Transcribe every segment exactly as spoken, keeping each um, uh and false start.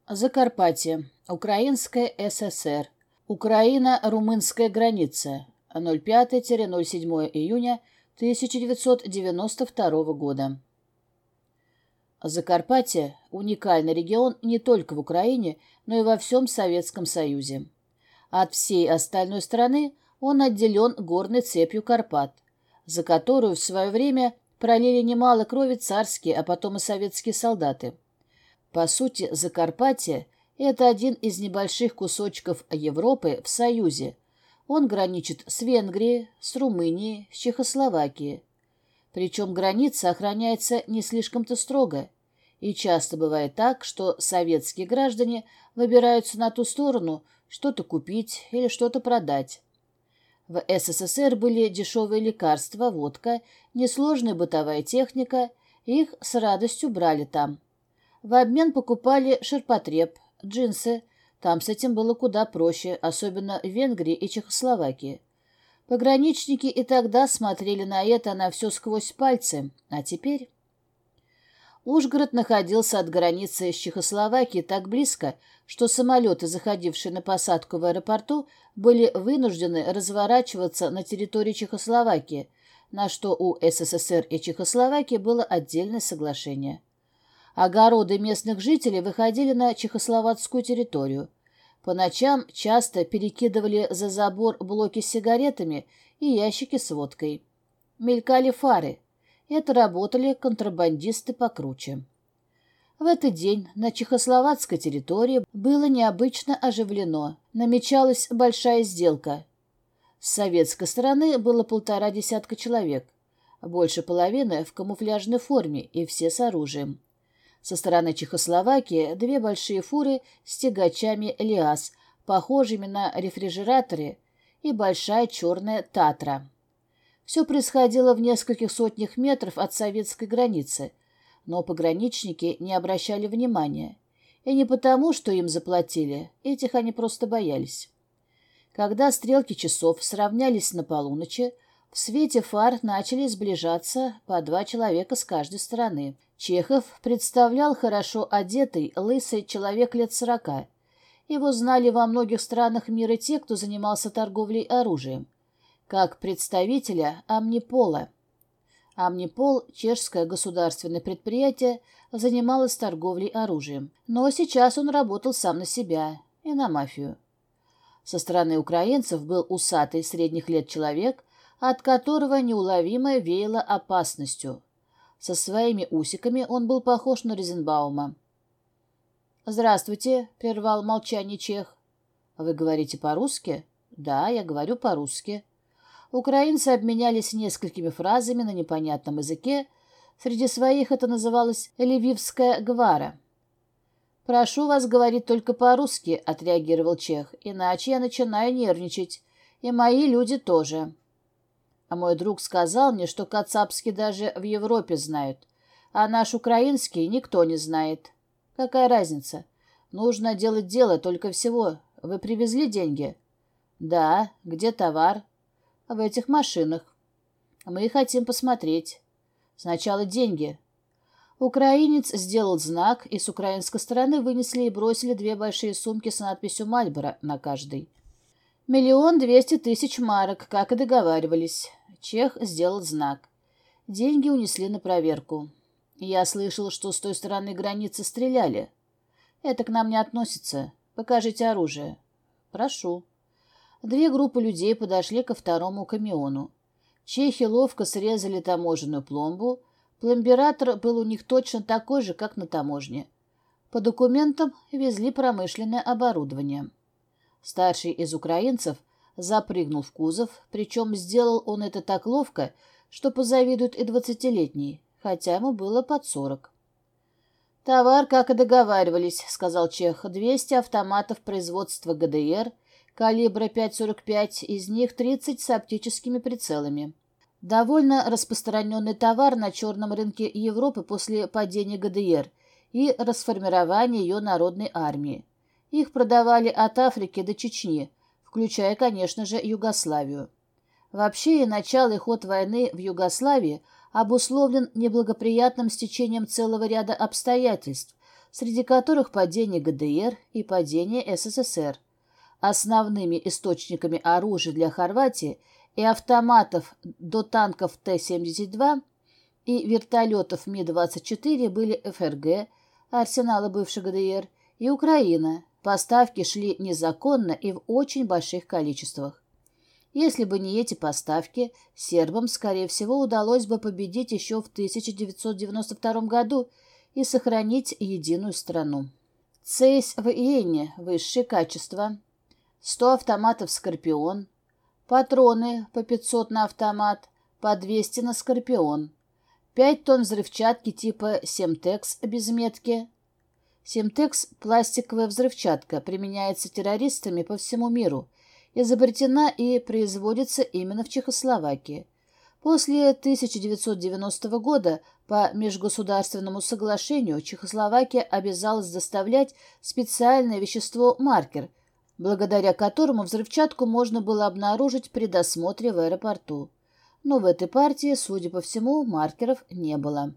Закарпатье. Украинская ССР. Украино-румынская граница. ноль пятое — ноль седьмое июня тысяча девятьсот девяносто второго года. Закарпатье – уникальный регион не только в Украине, но и во всем Советском Союзе. От всей остальной страны он отделен горной цепью Карпат, за которую в свое время пролили немало крови царские, а потом и советские солдаты. По сути, Закарпатье – это один из небольших кусочков Европы в Союзе. Он граничит с Венгрией, с Румынией, с Чехословакией. Причем граница охраняется не слишком-то строго. И часто бывает так, что советские граждане выбираются на ту сторону что-то купить или что-то продать. В СССР были дешевые лекарства, водка, несложная бытовая техника, их с радостью брали там. В обмен покупали ширпотреб, джинсы. Там с этим было куда проще, особенно в Венгрии и Чехословакии. Пограничники и тогда смотрели на это, на все сквозь пальцы. А теперь... Ужгород находился от границы с Чехословакией так близко, что самолеты, заходившие на посадку в аэропорту, были вынуждены разворачиваться на территории Чехословакии, на что у СССР и Чехословакии было отдельное соглашение. Огороды местных жителей выходили на чехословацкую территорию. По ночам часто перекидывали за забор блоки с сигаретами и ящики с водкой. Мелькали фары. Это работали контрабандисты покруче. В этот день на чехословацкой территории было необычно оживлено. Намечалась большая сделка. С советской стороны было полтора десятка человек. Больше половины в камуфляжной форме и все с оружием. Со стороны Чехословакии две большие фуры с тягачами ЛиАЗ, похожими на рефрижераторы, и большая черная «Татра». Все происходило в нескольких сотнях метров от советской границы, но пограничники не обращали внимания. И не потому, что им заплатили, этих они просто боялись. Когда стрелки часов сравнялись на полуночи, в свете фар начали сближаться по два человека с каждой стороны. Чехов представлял хорошо одетый, лысый человек лет сорока. Его знали во многих странах мира те, кто занимался торговлей оружием, как представителя Амнипола. Амнипол, чешское государственное предприятие, занималось торговлей оружием, но сейчас он работал сам на себя и на мафию. Со стороны украинцев был усатый средних лет человек, от которого неуловимо веяло опасностью. Со своими усиками он был похож на Розенбаума. «Здравствуйте», — прервал молчание чех. «Вы говорите по-русски?» «Да, я говорю по-русски». Украинцы обменялись несколькими фразами на непонятном языке. Среди своих это называлось «львивская гвара». «Прошу вас говорить только по-русски», — отреагировал чех, «иначе я начинаю нервничать, и мои люди тоже». А мой друг сказал мне, что кацапский даже в Европе знают, а наш украинский никто не знает. Какая разница? Нужно делать дело только всего. Вы привезли деньги? Да. Где товар? В этих машинах. Мы хотим посмотреть. Сначала деньги. Украинец сделал знак, и с украинской стороны вынесли и бросили две большие сумки с надписью «Мальборо» на каждой. Миллион двести тысяч марок, как и договаривались. Чех сделал знак. Деньги унесли на проверку. Я слышал, что с той стороны границы стреляли. Это к нам не относится. Покажите оружие. Прошу. Две группы людей подошли ко второму камиону. Чехи ловко срезали таможенную пломбу. Пломбиратор был у них точно такой же, как на таможне. По документам везли промышленное оборудование. Старший из украинцев запрыгнул в кузов, причем сделал он это так ловко, что позавидует и двадцатилетний, хотя ему было под сорок. «Товар, как и договаривались», — сказал чех, — «двести автоматов производства ГДР, калибра пять сорок пять, из них тридцать с оптическими прицелами. Довольно распространенный товар на черном рынке Европы после падения ГДР и расформирования ее народной армии. Их продавали от Африки до Чечни, включая, конечно же, Югославию. Вообще и начало и ход войны в Югославии обусловлен неблагоприятным стечением целого ряда обстоятельств, среди которых падение ГДР и падение СССР. Основными источниками оружия для Хорватии и автоматов до танков Т семьдесят два и вертолетов Ми двадцать четыре были ФРГ, арсеналы бывшей ГДР, и Украина. Поставки шли незаконно и в очень больших количествах. Если бы не эти поставки, сербам, скорее всего, удалось бы победить еще в тысяча девятьсот девяносто втором году и сохранить единую страну. Цейс в Иене – высшее качество. сто автоматов «Скорпион». Патроны по пятьсот на автомат, по двести на «Скорпион». пять тонн взрывчатки типа «Семтекс» без метки. «Семтекс» – пластиковая взрывчатка, применяется террористами по всему миру, изобретена и производится именно в Чехословакии. После тысяча девятьсот девяностого года по межгосударственному соглашению Чехословакия обязалась доставлять специальное вещество-маркер, благодаря которому взрывчатку можно было обнаружить при досмотре в аэропорту. Но в этой партии, судя по всему, маркеров не было.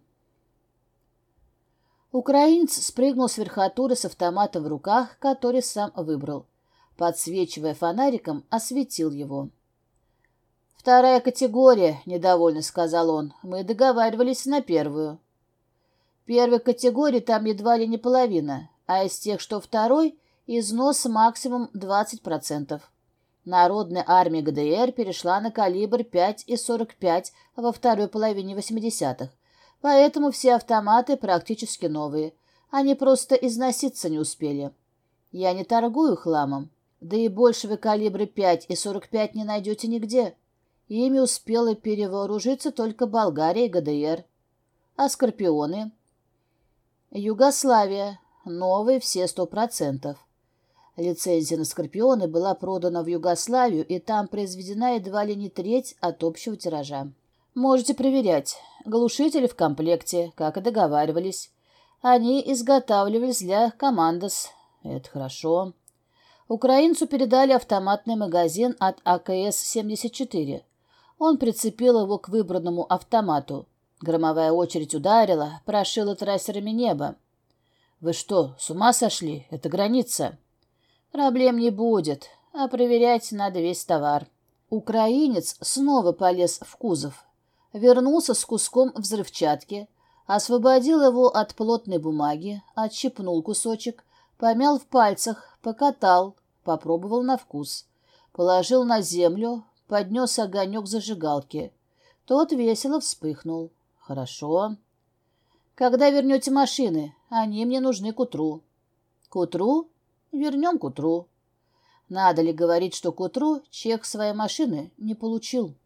Украинец спрыгнул с верхотуры с автоматом в руках, который сам выбрал. Подсвечивая фонариком, осветил его. «Вторая категория», — недовольно сказал он. «Мы договаривались на первую». «Первой категории там едва ли не половина, а из тех, что второй, износ максимум двадцать процентов. Народная армия ГДР перешла на калибр пять и сорок пять во второй половине восьмидесятых. Поэтому все автоматы практически новые. Они просто износиться не успели. Я не торгую хламом. Да и большего калибра пять и сорок пять не найдете нигде. Ими успела перевооружиться только Болгария и ГДР. А «Скорпионы»? Югославия. Новые все сто процентов. Лицензия на «Скорпионы» была продана в Югославию, и там произведена едва ли не треть от общего тиража. Можете проверять. Глушители в комплекте, как и договаривались. Они изготавливались для «Командос». Это хорошо. Украинцу передали автоматный магазин от А К С семьдесят четыре. Он прицепил его к выбранному автомату. Громовая очередь ударила, прошила трассерами небо. «Вы что, с ума сошли? Это граница». «Проблем не будет, а проверять надо весь товар». Украинец снова полез в кузов. Вернулся с куском взрывчатки, освободил его от плотной бумаги, отщипнул кусочек, помял в пальцах, покатал, попробовал на вкус. Положил на землю, поднес огонек зажигалки. Тот весело вспыхнул. «Хорошо. Когда вернете машины? Они мне нужны к утру». «К утру? Вернем к утру». Надо ли говорить, что к утру чек своей машины не получил?